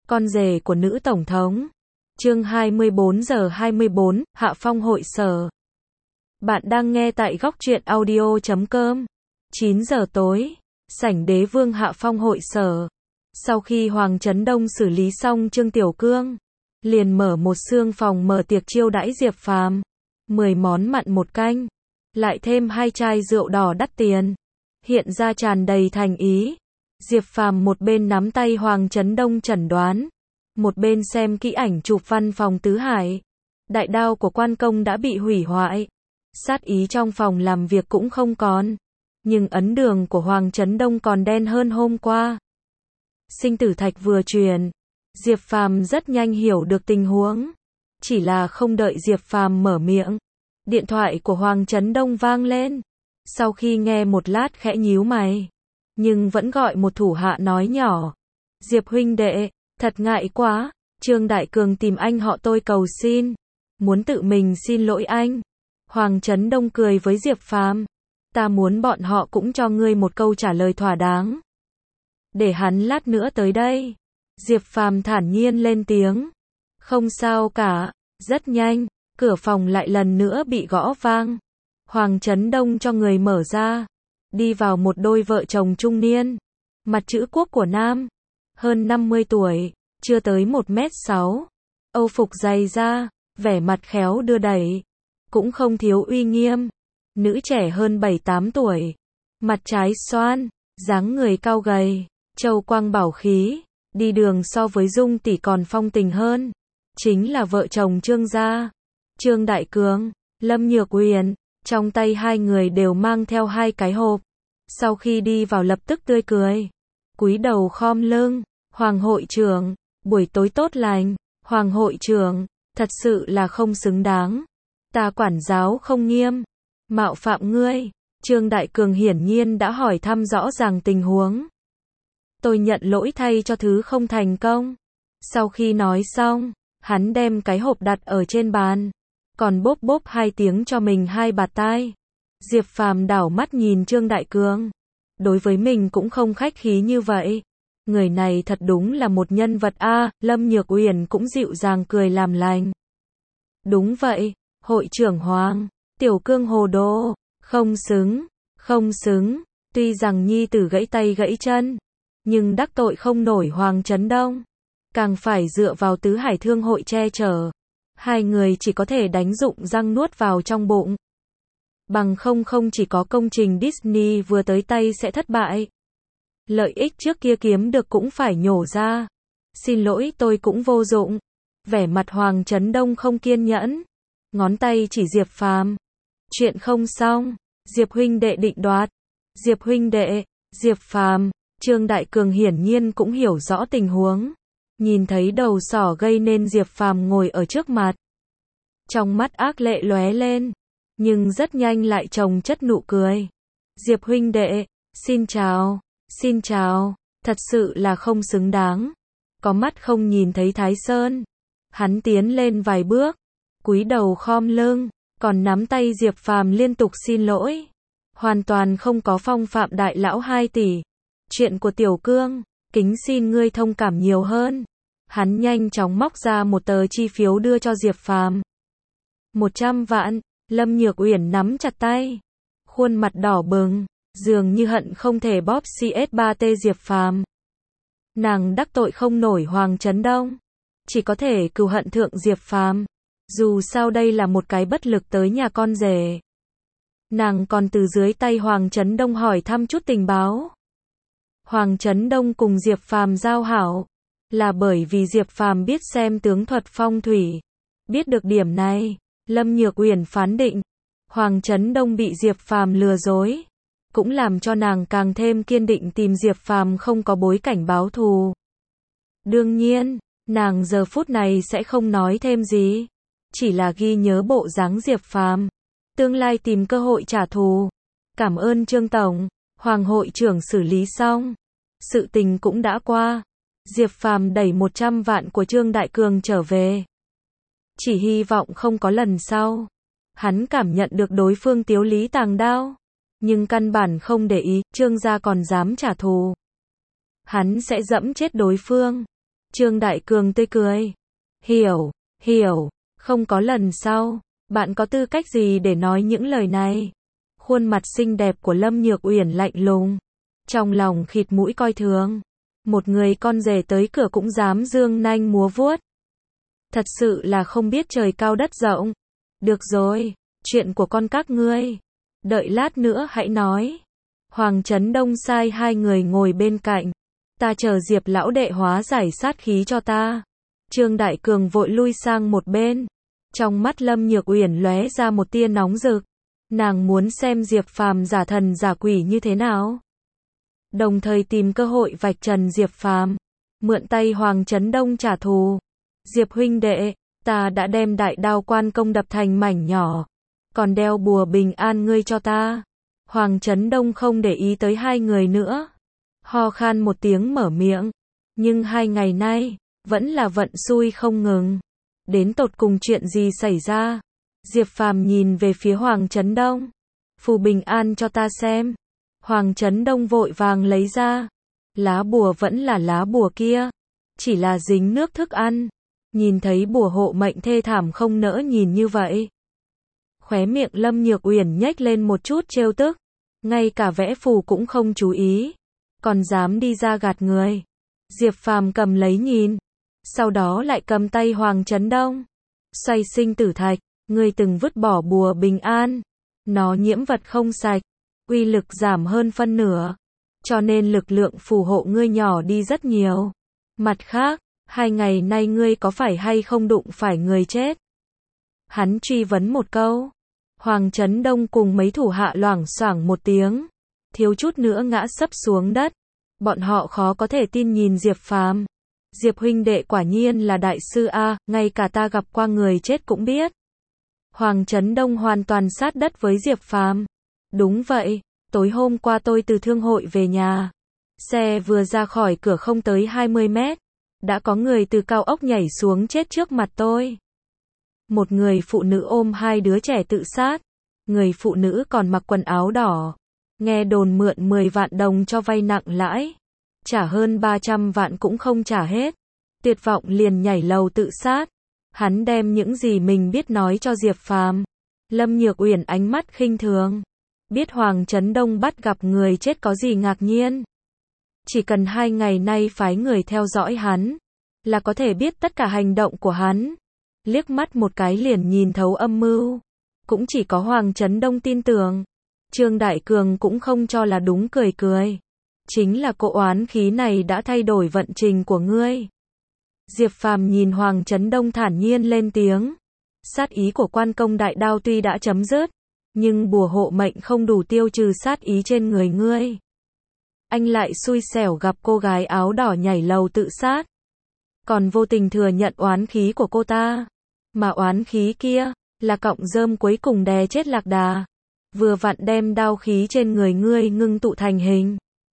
Con rể của nữ tổng thống. Chương 24 giờ 24, Hạ Phong hội sở. Bạn đang nghe tại góc truyện audio.com. 9 giờ tối, sảnh Đế Vương Hạ Phong hội sở. Sau khi Hoàng Chấn Đông xử lý xong Trương Tiểu Cương, liền mở một xương phòng mở tiệc chiêu đãi Diệp Phàm. 10 món mặn một canh, lại thêm 2 chai rượu đỏ đắt tiền, hiện ra tràn đầy thành ý. Diệp Phàm một bên nắm tay Hoàng Chấn Đông chẩn đoán, một bên xem kỹ ảnh chụp văn phòng Tứ Hải. Đại đao của quan công đã bị hủy hoại, sát ý trong phòng làm việc cũng không còn, nhưng ấn đường của Hoàng Chấn Đông còn đen hơn hôm qua. Sinh tử thạch vừa truyền, Diệp Phàm rất nhanh hiểu được tình huống, chỉ là không đợi Diệp Phàm mở miệng, điện thoại của Hoàng Chấn Đông vang lên. Sau khi nghe một lát khẽ nhíu mày, nhưng vẫn gọi một thủ hạ nói nhỏ: Diệp huynh đệ, thật ngại quá, Trương Đại Cường tìm anh họ tôi cầu xin, muốn tự mình xin lỗi anh. Hoàng Chấn Đông cười với Diệp Phàm: Ta muốn bọn họ cũng cho ngươi một câu trả lời thỏa đáng, để hắn lát nữa tới đây. Diệp Phàm thản nhiên lên tiếng: Không sao cả. Rất nhanh, cửa phòng lại lần nữa bị gõ vang. Hoàng Chấn Đông cho người mở ra, đi vào một đôi vợ chồng trung niên, mặt chữ quốc của nam, hơn 50 tuổi, chưa tới 1m6, âu phục dày da, vẻ mặt khéo đưa đẩy, cũng không thiếu uy nghiêm. Nữ trẻ hơn 7-8 tuổi, mặt trái xoan, dáng người cao gầy, châu quang bảo khí, đi đường so với Dung tỷ còn phong tình hơn. Chính là vợ chồng Trương gia, Trương Đại Cường, Lâm Nhược Uyển. Trong tay hai người đều mang theo 2 cái hộp. Sau khi đi vào lập tức tươi cười, cúi đầu khom lưng. Hoàng hội trưởng, buổi tối tốt lành. Hoàng hội trưởng, thật sự là không xứng đáng, ta quản giáo không nghiêm, mạo phạm ngươi. Trương Đại Cường hiển nhiên đã hỏi thăm rõ ràng tình huống. Tôi nhận lỗi thay cho thứ không thành công. Sau khi nói xong, hắn đem cái hộp đặt ở trên bàn, còn bốp bốp 2 tiếng cho mình 2 bạt tai. Diệp Phàm đảo mắt nhìn Trương Đại Cường, đối với mình cũng không khách khí như vậy. Người này thật đúng là một nhân vật a. Lâm Nhược Uyển cũng dịu dàng cười làm lành. Đúng vậy, hội trưởng Hoàng, Tiểu Cương hồ đồ, không xứng, không xứng. Tuy rằng nhi tử gãy tay gãy chân, nhưng đắc tội không nổi Hoàng Chấn Đông, càng phải dựa vào Tứ Hải Thương hội che chở. Hai người chỉ có thể đánh dụng răng nuốt vào trong bụng. Bằng không chỉ có công trình Disney vừa tới tay sẽ thất bại. Lợi ích trước kia kiếm được cũng phải nhổ ra. Xin lỗi tôi cũng vô dụng. Vẻ mặt Hoàng Chấn Đông không kiên nhẫn, ngón tay chỉ Diệp Phàm. Chuyện không xong, Diệp huynh đệ định đoạt. Diệp huynh đệ, Diệp Phàm. Trương Đại Cường hiển nhiên cũng hiểu rõ tình huống. Nhìn thấy đầu sỏ gây nên Diệp Phàm ngồi ở trước mặt, trong mắt ác lệ lóe lên, nhưng rất nhanh lại chồng chất nụ cười. Diệp huynh đệ, xin chào, thật sự là không xứng đáng. Có mắt không nhìn thấy Thái Sơn. Hắn tiến lên vài bước, cúi đầu khom lưng, còn nắm tay Diệp Phàm liên tục xin lỗi. Hoàn toàn không có phong phạm đại lão 2 tỷ. Chuyện của Tiểu Cương, kính xin ngươi thông cảm nhiều hơn. Hắn nhanh chóng móc ra một tờ chi phiếu đưa cho Diệp Phàm. 100 vạn. Lâm Nhược Uyển nắm chặt tay, khuôn mặt đỏ bừng, dường như hận không thể bóp CS3T Diệp Phàm. Nàng đắc tội không nổi Hoàng Chấn Đông, chỉ có thể cừu hận thượng Diệp Phàm. Dù sao đây là một cái bất lực tới nhà con rể. Nàng còn từ dưới tay Hoàng Chấn Đông hỏi thăm chút tình báo. Hoàng Chấn Đông cùng Diệp Phàm giao hảo, là bởi vì Diệp Phàm biết xem tướng thuật phong thủy. Biết được điểm này, Lâm Nhược Uyển phán định, Hoàng Chấn Đông bị Diệp Phàm lừa dối, cũng làm cho nàng càng thêm kiên định tìm Diệp Phàm không có bối cảnh báo thù. Đương nhiên, nàng giờ phút này sẽ không nói thêm gì, chỉ là ghi nhớ bộ dáng Diệp Phàm, tương lai tìm cơ hội trả thù. Cảm ơn Trương tổng, Hoàng hội trưởng xử lý xong, sự tình cũng đã qua. Diệp Phàm đẩy 100 vạn của Trương Đại Cường trở về. Chỉ hy vọng không có lần sau. Hắn cảm nhận được đối phương tiếu lý tàng đao, nhưng căn bản không để ý, Trương gia còn dám trả thù. Hắn sẽ dẫm chết đối phương. Trương Đại Cường tươi cười. Hiểu, không có lần sau. Bạn có tư cách gì để nói những lời này? Khuôn mặt xinh đẹp của Lâm Nhược Uyển lạnh lùng. Trong lòng khịt mũi coi thường. Một người con rể tới cửa cũng dám dương nanh múa vuốt. Thật sự là không biết trời cao đất rộng. Được rồi, chuyện của con các ngươi. Đợi lát nữa hãy nói. Hoàng Chấn Đông sai hai người ngồi bên cạnh. Ta chờ Diệp lão đệ hóa giải sát khí cho ta. Trương Đại Cường vội lui sang một bên. Trong mắt Lâm Nhược Uyển lóe ra một tia nóng rực. Nàng muốn xem Diệp Phàm giả thần giả quỷ như thế nào. Đồng thời tìm cơ hội vạch trần Diệp Phàm, mượn tay Hoàng Chấn Đông trả thù. Diệp huynh đệ, ta đã đem Đại Đao Quan Công đập thành mảnh nhỏ, còn đeo bùa bình an ngươi cho ta. Hoàng Chấn Đông không để ý tới hai người nữa, ho khan một tiếng mở miệng. Nhưng 2 ngày nay, vẫn là vận xui không ngừng. Đến tột cùng chuyện gì xảy ra? Diệp Phàm nhìn về phía Hoàng Chấn Đông. Phù bình an cho ta xem. Hoàng Chấn Đông vội vàng lấy ra. Lá bùa vẫn là lá bùa kia, chỉ là dính nước thức ăn. Nhìn thấy bùa hộ mệnh thê thảm không nỡ nhìn như vậy. Khóe miệng Lâm Nhược Uyển nhếch lên một chút trêu tức. Ngay cả vẽ phù cũng không chú ý, còn dám đi ra gạt người. Diệp Phàm cầm lấy nhìn, sau đó lại cầm tay Hoàng Chấn Đông. Xoay sinh tử thạch, ngươi từng vứt bỏ bùa bình an, nó nhiễm vật không sạch, uy lực giảm hơn phân nửa, cho nên lực lượng phù hộ ngươi nhỏ đi rất nhiều. Mặt khác, 2 ngày nay ngươi có phải hay không đụng phải người chết? Hắn truy vấn một câu. Hoàng Chấn Đông cùng mấy thủ hạ loảng xoảng một tiếng, thiếu chút nữa ngã sấp xuống đất. Bọn họ khó có thể tin nhìn Diệp Phàm. Diệp huynh đệ quả nhiên là đại sư a, ngay cả ta gặp qua người chết cũng biết. Hoàng Chấn Đông hoàn toàn sát đất với Diệp Phàm. Đúng vậy, tối hôm qua tôi từ thương hội về nhà. Xe vừa ra khỏi cửa không tới 20 mét, đã có người từ cao ốc nhảy xuống chết trước mặt tôi. Một người phụ nữ ôm 2 đứa trẻ tự sát. Người phụ nữ còn mặc quần áo đỏ. Nghe đồn mượn 10 vạn đồng cho vay nặng lãi. Trả hơn 300 vạn cũng không trả hết. Tuyệt vọng liền nhảy lầu tự sát. Hắn đem những gì mình biết nói cho Diệp Phàm. Lâm Nhược Uyển ánh mắt khinh thường. Biết Hoàng Chấn Đông bắt gặp người chết có gì ngạc nhiên. Chỉ cần 2 ngày nay phái người theo dõi hắn, là có thể biết tất cả hành động của hắn. Liếc mắt một cái liền nhìn thấu âm mưu. Cũng chỉ có Hoàng Chấn Đông tin tưởng. Trương Đại Cường cũng không cho là đúng, cười cười. Chính là cỗ oán khí này đã thay đổi vận trình của ngươi. Diệp Phàm nhìn Hoàng Chấn Đông thản nhiên lên tiếng. Sát ý của quan công đại đao tuy đã chấm dứt, nhưng bùa hộ mệnh không đủ tiêu trừ sát ý trên người ngươi. Anh lại xui xẻo gặp cô gái áo đỏ nhảy lầu tự sát, còn vô tình thừa nhận oán khí của cô ta. Mà oán khí kia là cọng rơm cuối cùng đè chết lạc đà, vừa vặn đem đao khí trên người ngươi ngưng tụ thành hình.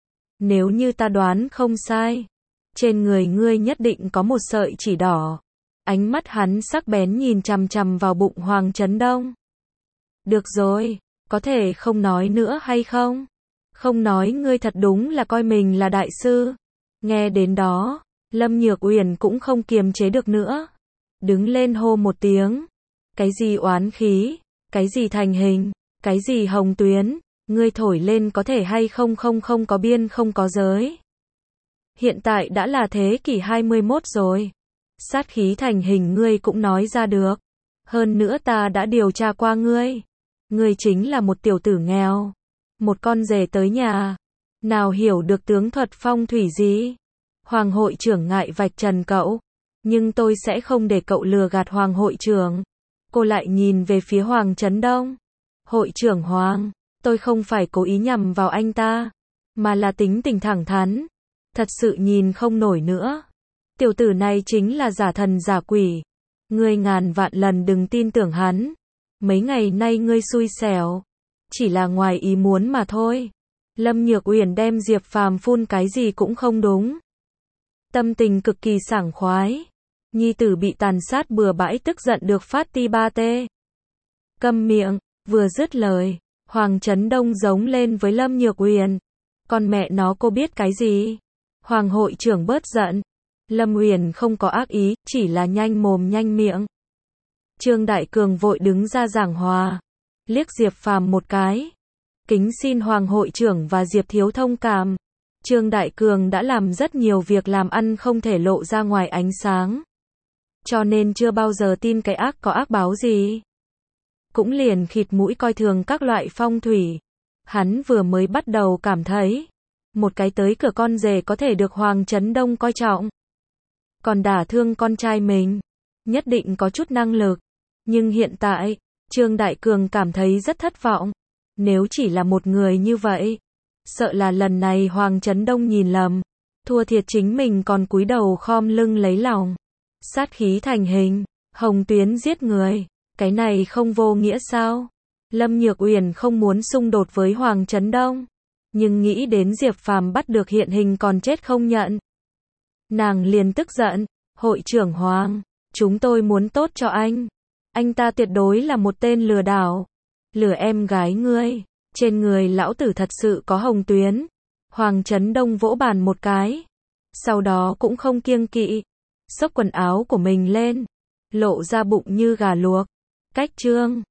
Nếu như ta đoán không sai, trên người ngươi nhất định có một sợi chỉ đỏ. Ánh mắt hắn sắc bén nhìn chằm chằm vào bụng Hoàng Chấn Đông. Được rồi, có thể không nói nữa hay không? Không nói ngươi thật đúng là coi mình là đại sư. Nghe đến đó, Lâm Nhược Uyển cũng không kiềm chế được nữa. Đứng lên hô một tiếng. Cái gì oán khí? Cái gì thành hình? Cái gì hồng tuyến? Ngươi thổi lên có thể hay không không có biên không có giới. Hiện tại đã là thế kỷ 21 rồi. Sát khí thành hình ngươi cũng nói ra được. Hơn nữa ta đã điều tra qua ngươi. Ngươi chính là một tiểu tử nghèo. Một con rể tới nhà. Nào hiểu được tướng thuật phong thủy gì. Hoàng hội trưởng ngại vạch trần cậu. Nhưng tôi sẽ không để cậu lừa gạt Hoàng hội trưởng. Cô lại nhìn về phía Hoàng Chấn Đông. Hội trưởng Hoàng, tôi không phải cố ý nhằm vào anh ta, mà là tính tình thẳng thắn. Thật sự nhìn không nổi nữa. Tiểu tử này chính là giả thần giả quỷ. Ngươi ngàn vạn lần đừng tin tưởng hắn. Mấy ngày nay ngươi xui xẻo, chỉ là ngoài ý muốn mà thôi. Lâm Nhược Uyển đem Diệp Phàm phun cái gì cũng không đúng. Tâm tình cực kỳ sảng khoái. Nhi tử bị tàn sát bừa bãi tức giận được phát ti ba tê. Câm miệng, vừa dứt lời, Hoàng Chấn Đông giống lên với Lâm Nhược Uyển. Con mẹ nó cô biết cái gì? Hoàng hội trưởng bớt giận. Lâm Uyển không có ác ý, chỉ là nhanh mồm nhanh miệng. Trương Đại Cường vội đứng ra giảng hòa, liếc Diệp Phàm một cái. Kính xin Hoàng hội trưởng và Diệp thiếu thông cảm. Trương Đại Cường đã làm rất nhiều việc làm ăn không thể lộ ra ngoài ánh sáng. Cho nên chưa bao giờ tin cái ác có ác báo gì. Cũng liền khịt mũi coi thường các loại phong thủy. Hắn vừa mới bắt đầu cảm thấy, một cái tới cửa con rể có thể được Hoàng Chấn Đông coi trọng. Còn đả thương con trai mình, nhất định có chút năng lực. Nhưng hiện tại, Trương Đại Cường cảm thấy rất thất vọng. Nếu chỉ là một người như vậy, sợ là lần này Hoàng Chấn Đông nhìn lầm, thua thiệt chính mình còn cúi đầu khom lưng lấy lòng. Sát khí thành hình, hồng tuyến giết người, cái này không vô nghĩa sao? Lâm Nhược Uyển không muốn xung đột với Hoàng Chấn Đông, nhưng nghĩ đến Diệp Phàm bắt được hiện hình còn chết không nhận. Nàng liền tức giận, hội trưởng Hoàng, chúng tôi muốn tốt cho anh ta tuyệt đối là một tên lừa đảo, lừa em gái ngươi, trên người lão tử thật sự có hồng tuyến. Hoàng Chấn Đông vỗ bàn một cái, sau đó cũng không kiêng kỵ, xốc quần áo của mình lên, lộ ra bụng như gà luộc. Cách Trương